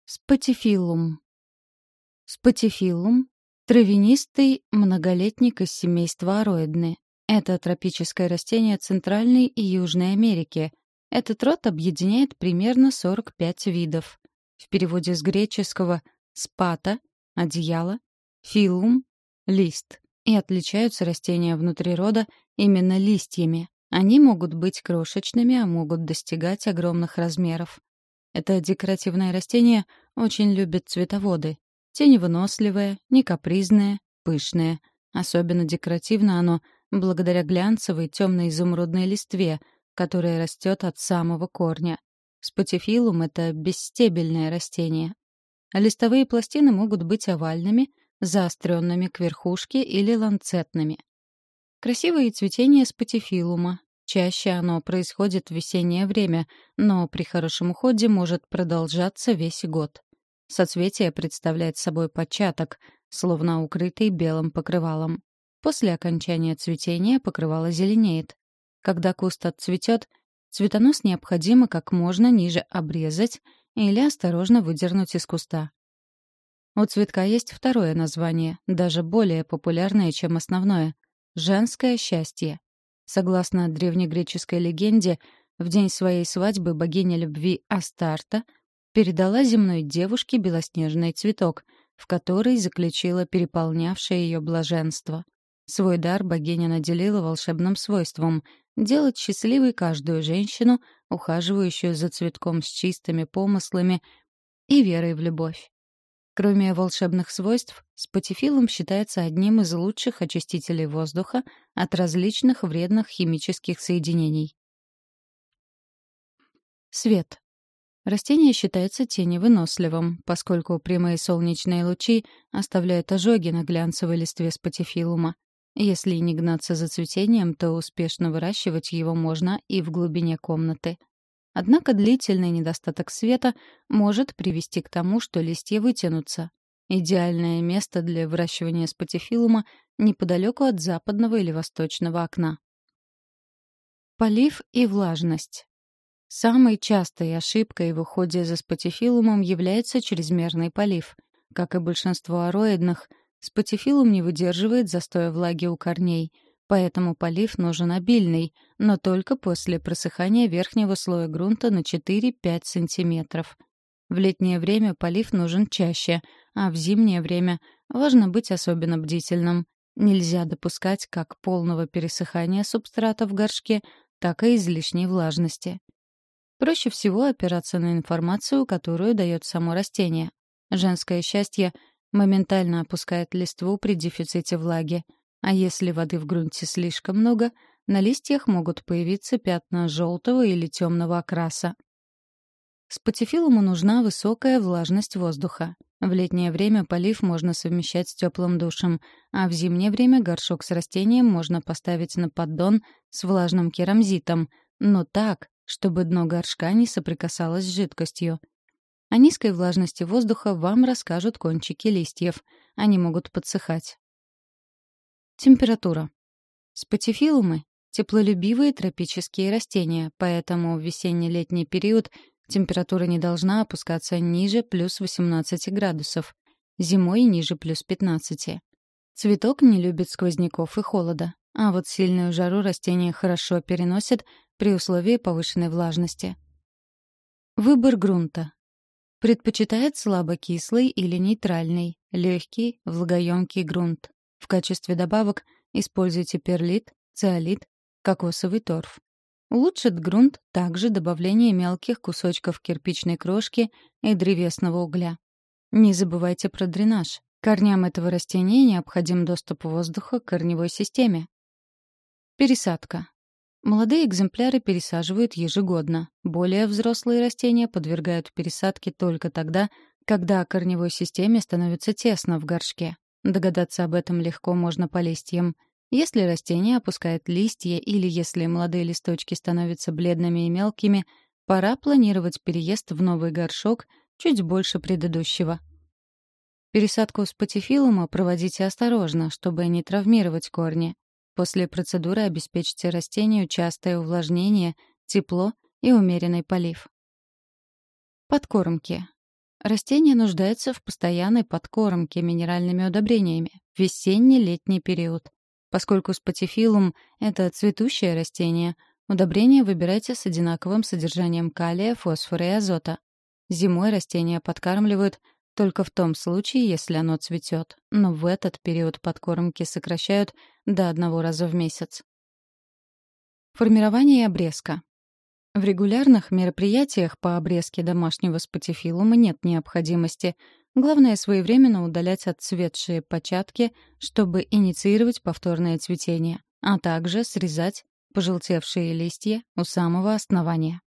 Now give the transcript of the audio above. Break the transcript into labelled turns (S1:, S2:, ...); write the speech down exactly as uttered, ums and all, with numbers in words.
S1: Спатифилум. Спатифилум — травянистый многолетник из семейства ароидны. Это тропическое растение Центральной и Южной Америки. Этот род объединяет примерно сорок пять видов. В переводе с греческого «спата» — одеяло, «филум» — лист. И отличаются растения внутри рода именно листьями. Они могут быть крошечными, а могут достигать огромных размеров. Это декоративное растение очень любит цветоводы. Теневыносливое, некапризное, пышное. Особенно декоративно оно благодаря глянцевой темно-изумрудной листве, которая растет от самого корня. Спатифилум — это бесстебельное растение. Листовые пластины могут быть овальными, заостренными к верхушке или ланцетными. Красивое цветение спатифилума. Чаще оно происходит в весеннее время, но при хорошем уходе может продолжаться весь год. Соцветие представляет собой початок, словно укрытый белым покрывалом. После окончания цветения покрывало зеленеет. Когда куст отцветет, цветонос необходимо как можно ниже обрезать или осторожно выдернуть из куста. У цветка есть второе название, даже более популярное, чем основное — женское счастье. Согласно древнегреческой легенде, в день своей свадьбы богиня любви Астарта передала земной девушке белоснежный цветок, в который заключила переполнявшее ее блаженство. Свой дар богиня наделила волшебным свойством — делать счастливой каждую женщину, ухаживающую за цветком с чистыми помыслами и верой в любовь. Кроме волшебных свойств, спатифилум считается одним из лучших очистителей воздуха от различных вредных химических соединений. Свет. Растение считается теневыносливым, поскольку прямые солнечные лучи оставляют ожоги на глянцевой листве спатифилума. Если не гнаться за цветением, то успешно выращивать его можно и в глубине комнаты. Однако длительный недостаток света может привести к тому, что листья вытянутся. Идеальное место для выращивания спатифилума неподалеку от западного или восточного окна. Полив и влажность. Самой частой ошибкой в уходе за спатифилумом является чрезмерный полив. Как и большинство ароидных, спатифилум не выдерживает застоя влаги у корней, поэтому полив нужен обильный, но только после просыхания верхнего слоя грунта на четыре-пять сантиметров. В летнее время полив нужен чаще, а в зимнее время важно быть особенно бдительным. Нельзя допускать как полного пересыхания субстрата в горшке, так и излишней влажности. Проще всего опираться на информацию, которую дает само растение. Женское счастье моментально опускает листву при дефиците влаги. А если воды в грунте слишком много, на листьях могут появиться пятна желтого или темного окраса. Спатифилуму нужна высокая влажность воздуха. В летнее время полив можно совмещать с теплым душем, а в зимнее время горшок с растением можно поставить на поддон с влажным керамзитом, но так, чтобы дно горшка не соприкасалось с жидкостью. О низкой влажности воздуха вам расскажут кончики листьев. Они могут подсыхать. Температура. Спатифилумы — теплолюбивые тропические растения, поэтому в весенне-летний период температура не должна опускаться ниже плюс восемнадцати градусов, зимой ниже плюс пятнадцати. Цветок не любит сквозняков и холода, а вот сильную жару растение хорошо переносит при условии повышенной влажности. Выбор грунта. Предпочитает слабокислый или нейтральный, легкий, влагоемкий грунт. В качестве добавок используйте перлит, циолит, кокосовый торф. Улучшит грунт также добавление мелких кусочков кирпичной крошки и древесного угля. Не забывайте про дренаж. Корням этого растения необходим доступ воздуха к корневой системе. Пересадка. Молодые экземпляры пересаживают ежегодно. Более взрослые растения подвергают пересадке только тогда, когда корневой системе становится тесно в горшке. Догадаться об этом легко можно по листьям. Если растение опускает листья или если молодые листочки становятся бледными и мелкими, пора планировать переезд в новый горшок чуть больше предыдущего. Пересадку спатифилума проводите осторожно, чтобы не травмировать корни. После процедуры обеспечьте растению частое увлажнение, тепло и умеренный полив. Подкормки. Растение нуждается в постоянной подкормке минеральными удобрениями в весенне-летний период. Поскольку спатифилум — это цветущее растение, удобрения выбирайте с одинаковым содержанием калия, фосфора и азота. Зимой растения подкармливают только в том случае, если оно цветет, но в этот период подкормки сокращают до одного раза в месяц. Формирование и обрезка. В регулярных мероприятиях по обрезке домашнего спатифилума нет необходимости. Главное — своевременно удалять отцветшие початки, чтобы инициировать повторное цветение, а также срезать пожелтевшие листья у самого основания.